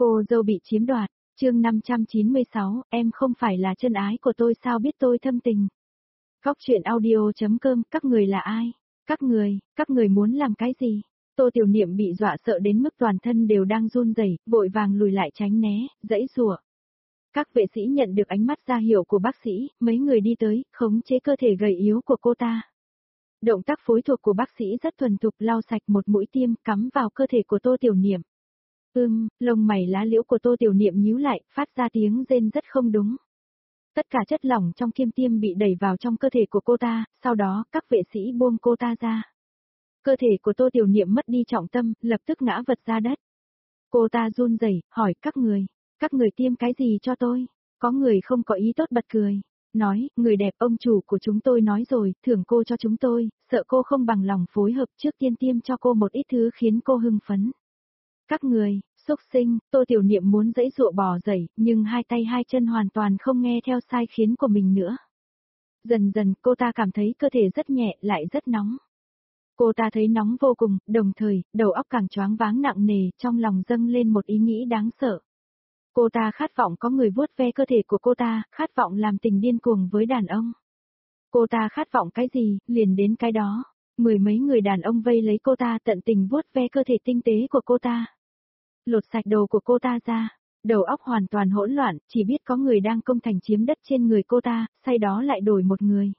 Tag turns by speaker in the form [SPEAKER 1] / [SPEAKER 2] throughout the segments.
[SPEAKER 1] Cô dâu bị chiếm đoạt, chương 596, em không phải là chân ái của tôi sao biết tôi thâm tình. Góc chuyện audio.com, các người là ai? Các người muốn làm cái gì? Tô Tiểu Niệm bị dọa sợ đến mức toàn thân đều đang run rẩy, vội vàng lùi lại tránh né, giãy giụa. Các vệ sĩ nhận được ánh mắt ra hiệu của bác sĩ, mấy người đi tới, khống chế cơ thể gầy yếu của cô ta. Động tác phối thuộc của bác sĩ rất thuần thục, lau sạch một mũi tiêm cắm vào cơ thể của Tô Tiểu Niệm. Lông mày lá liễu của Tô Tiểu Niệm nhíu lại, phát ra tiếng rên rất không đúng. Tất cả chất lỏng trong kim tiêm bị đẩy vào trong cơ thể của cô ta, sau đó các vệ sĩ buông cô ta ra. Cơ thể của Tô Tiểu Niệm mất đi trọng tâm, lập tức ngã vật ra đất. Cô ta run rẩy, hỏi các người tiêm cái gì cho tôi? Có người không có ý tốt bật cười. Nói, người đẹp ông chủ của chúng tôi nói rồi, thưởng cô cho chúng tôi, sợ cô không bằng lòng phối hợp trước tiên tiêm cho cô một ít thứ khiến cô hưng phấn. Các người, xúc sinh, Tô Tiểu Niệm muốn giãy giụa bò dậy, nhưng hai tay hai chân hoàn toàn không nghe theo sai khiến của mình nữa. Dần dần cô ta cảm thấy cơ thể rất nhẹ lại rất nóng. Cô ta thấy nóng vô cùng, đồng thời, đầu óc càng choáng váng nặng nề, trong lòng dâng lên một ý nghĩ đáng sợ. Cô ta khát vọng có người vuốt ve cơ thể của cô ta, khát vọng làm tình điên cuồng với đàn ông. Cô ta khát vọng cái gì, liền đến cái đó. Mười mấy người đàn ông vây lấy cô ta tận tình vuốt ve cơ thể tinh tế của cô ta. Lột sạch đồ của cô ta ra. Đầu óc hoàn toàn hỗn loạn, chỉ biết có người đang công thành chiếm đất trên người cô ta, sau đó lại đổi một người.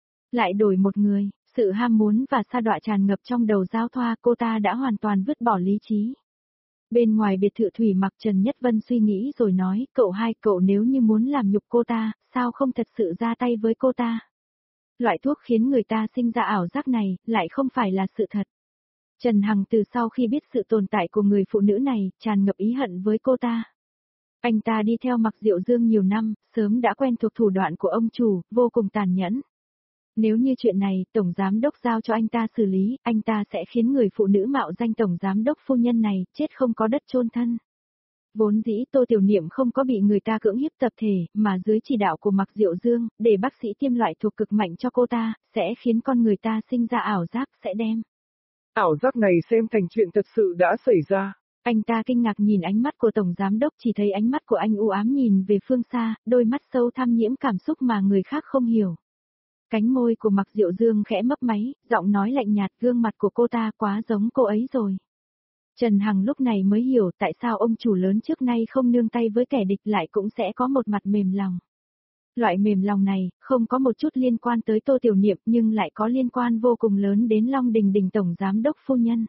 [SPEAKER 1] Sự ham muốn và sa đọa tràn ngập trong đầu giao thoa, cô ta đã hoàn toàn vứt bỏ lý trí. Bên ngoài biệt thự Thủy Mặc, Trần Nhất Vân suy nghĩ rồi nói, cậu nếu như muốn làm nhục cô ta, sao không thật sự ra tay với cô ta? Loại thuốc khiến người ta sinh ra ảo giác này, lại không phải là sự thật. Trần Hằng từ sau khi biết sự tồn tại của người phụ nữ này, tràn ngập ý hận với cô ta. Anh ta đi theo Mặc Diệu Dương nhiều năm, sớm đã quen thuộc thủ đoạn của ông chủ, vô cùng tàn nhẫn. Nếu như chuyện này, Tổng Giám Đốc giao cho anh ta xử lý, anh ta sẽ khiến người phụ nữ mạo danh Tổng Giám Đốc phu nhân này, chết không có đất chôn thân. Vốn dĩ Tô Tiểu Niệm không có bị người ta cưỡng hiếp tập thể, mà dưới chỉ đạo của Mặc Diệu Dương, để bác sĩ tiêm loại thuộc cực mạnh cho cô ta, sẽ khiến con người ta sinh ra ảo giác, sẽ đem
[SPEAKER 2] ảo giác này xem thành chuyện thật sự đã xảy ra.
[SPEAKER 1] Anh ta kinh ngạc nhìn ánh mắt của Tổng Giám Đốc, chỉ thấy ánh mắt của anh u ám nhìn về phương xa, đôi mắt sâu thăm nhiễm cảm xúc mà người khác không hiểu. Cánh môi của Mặc Diệu Dương khẽ mấp máy, giọng nói lạnh nhạt, gương mặt của cô ta quá giống cô ấy rồi. Trần Hằng lúc này mới hiểu tại sao ông chủ lớn trước nay không nương tay với kẻ địch lại cũng sẽ có một mặt mềm lòng. Loại mềm lòng này, không có một chút liên quan tới Tô Tiểu Niệm nhưng lại có liên quan vô cùng lớn đến Long Đình Đình Tổng Giám Đốc phu nhân.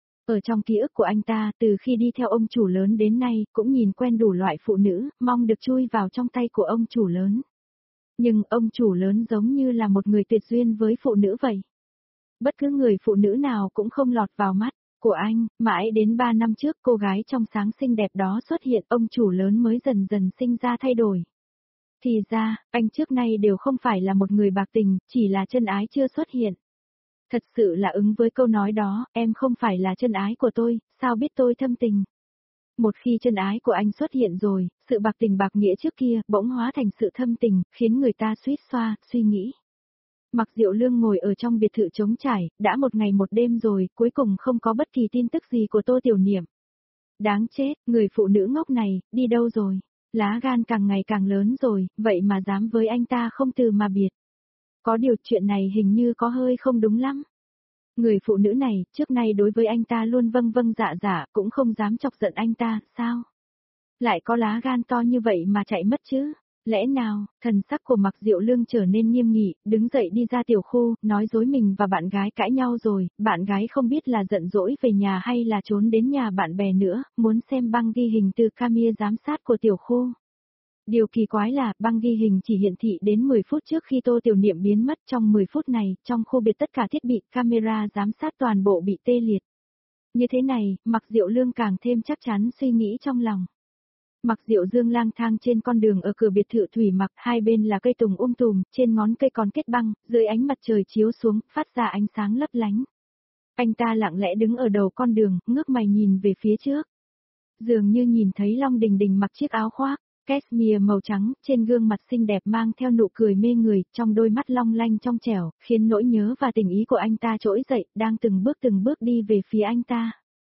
[SPEAKER 1] Ở trong ký ức của anh ta, từ khi đi theo ông chủ lớn đến nay, cũng nhìn quen đủ loại phụ nữ, mong được chui vào trong tay của ông chủ lớn. Nhưng ông chủ lớn giống như là một người tuyệt duyên với phụ nữ vậy. Bất cứ người phụ nữ nào cũng không lọt vào mắt của anh, mãi đến 3 năm trước cô gái trong sáng xinh đẹp đó xuất hiện, ông chủ lớn mới dần dần sinh ra thay đổi. Thì ra, anh trước nay đều không phải là một người bạc tình, chỉ là chân ái chưa xuất hiện. Thật sự là ứng với câu nói đó, em không phải là chân ái của tôi, sao biết tôi thâm tình. Một khi chân ái của anh xuất hiện rồi, sự bạc tình bạc nghĩa trước kia bỗng hóa thành sự thâm tình, khiến người ta suýt xoa, suy nghĩ. Mặc Diệu Lương ngồi ở trong biệt thự trống trải, đã một ngày một đêm rồi, cuối cùng không có bất kỳ tin tức gì của Tô Tiểu Niệm. Đáng chết, người phụ nữ ngốc này, đi đâu rồi? Lá gan càng ngày càng lớn rồi, vậy mà dám với anh ta không từ mà biệt. Có điều chuyện này hình như có hơi không đúng lắm. Người phụ nữ này, trước nay đối với anh ta luôn vâng vâng dạ dạ, cũng không dám chọc giận anh ta, sao? Lại có lá gan to như vậy mà chạy mất chứ? Lẽ nào, thần sắc của Mặc Diệu Lương trở nên nghiêm nghị, đứng dậy đi ra tiểu khu, nói dối mình và bạn gái cãi nhau rồi, bạn gái không biết là giận dỗi về nhà hay là trốn đến nhà bạn bè nữa, muốn xem băng ghi hình từ camera giám sát của tiểu khu. Điều kỳ quái là, băng ghi hình chỉ hiển thị đến 10 phút trước khi Tô Tiểu Niệm biến mất. Trong 10 phút này, trong khu biệt tất cả thiết bị camera giám sát toàn bộ bị tê liệt. Như thế này, Mặc Diệu Lương càng thêm chắc chắn suy nghĩ trong lòng. Mặc Diệu Dương lang thang trên con đường ở cửa biệt thự Thủy Mặc, hai bên là cây tùng tùm, trên ngón cây còn kết băng, dưới ánh mặt trời chiếu xuống, phát ra ánh sáng lấp lánh. Anh ta lặng lẽ đứng ở đầu con đường, ngước mày nhìn về phía trước. Dường như nhìn thấy Long Đình Đình mặc chiếc áo khoác cashmere màu trắng, trên gương mặt xinh đẹp mang theo nụ cười mê người, trong đôi mắt long lanh trong trẻo, khiến nỗi nhớ và tình ý của anh ta trỗi dậy, đang từng bước đi về phía anh ta.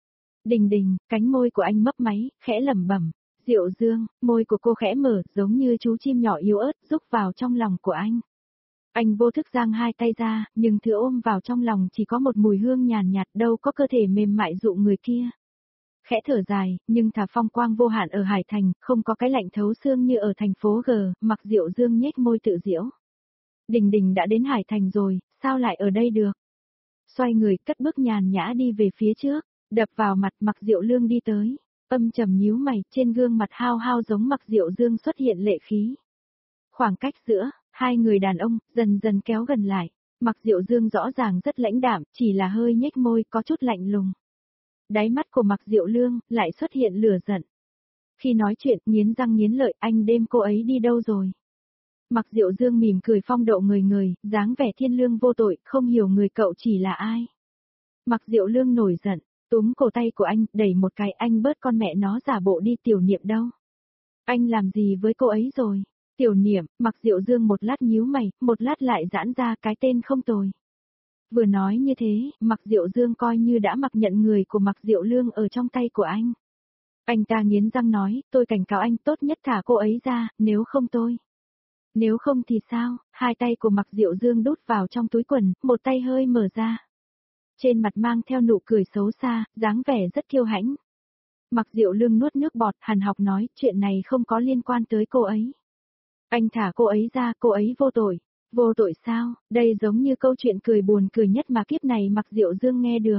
[SPEAKER 1] Đình Đình, cánh môi của anh mấp máy, khẽ lẩm bẩm. Diệu Dương, môi của cô khẽ mở, giống như chú chim nhỏ yếu ớt, rúc vào trong lòng của anh. Anh vô thức giang hai tay ra, nhưng thứ ôm vào trong lòng chỉ có một mùi hương nhàn nhạt, đâu có cơ thể mềm mại dụ người kia. Khẽ thở dài, nhưng thả phong quang vô hạn ở Hải Thành, không có cái lạnh thấu xương như ở thành phố G, Mặc Diệu Dương nhếch môi tự giễu. Đình Đình đã đến Hải Thành rồi, sao lại ở đây được? Xoay người, cất bước nhàn nhã đi về phía trước, đập vào mặt Mặc Diệu Lương đi tới. Âm trầm nhíu mày, trên gương mặt hao hao giống Mặc Diệu Dương xuất hiện lệ khí. Khoảng cách giữa hai người đàn ông dần dần kéo gần lại. Mặc Diệu Dương rõ ràng rất lãnh đạm, chỉ là hơi nhếch môi có chút lạnh lùng. Đáy mắt của Mặc Diệu Lương lại xuất hiện lửa giận. Khi nói chuyện, nghiến răng nghiến lợi, anh đêm cô ấy đi đâu rồi? Mặc Diệu Dương mỉm cười phong độ người, dáng vẻ thiên lương vô tội, không hiểu người cậu chỉ là ai. Mặc Diệu Lương nổi giận, túm cổ tay của anh, đẩy một cái, anh bớt con mẹ nó giả bộ đi. Tiểu Niệm đâu? Anh làm gì với cô ấy rồi? Tiểu Niệm, Mặc Diệu Dương một lát nhíu mày, một lát lại giãn ra, cái tên không tồi. Vừa nói như thế, Mặc Diệu Dương coi như đã mặc nhận người của Mặc Diệu Lương ở trong tay của anh. Anh ta nghiến răng nói, tôi cảnh cáo anh tốt nhất thả cô ấy ra, nếu không tôi. Nếu không thì sao? Hai tay của Mặc Diệu Dương đút vào trong túi quần, một tay hơi mở ra. Trên mặt mang theo nụ cười xấu xa, dáng vẻ rất kiêu hãnh. Mặc Diệu Lương nuốt nước bọt, hằn học nói, chuyện này không có liên quan tới cô ấy. Anh thả cô ấy ra, cô ấy vô tội. Vô tội sao? Đây giống như câu chuyện cười buồn cười nhất mà kiếp này Mặc Diệu Dương nghe được.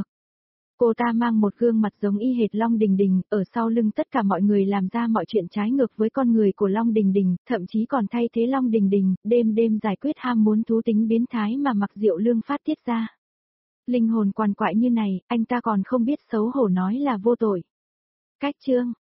[SPEAKER 1] Cô ta mang một gương mặt giống y hệt Long Đình Đình, ở sau lưng tất cả mọi người làm ra mọi chuyện trái ngược với con người của Long Đình Đình, thậm chí còn thay thế Long Đình Đình, đêm đêm giải quyết ham muốn thú tính biến thái mà Mặc Diệu Lương phát tiết ra. Linh hồn quằn quại như này, anh ta còn không biết xấu hổ nói là vô tội. Cách chương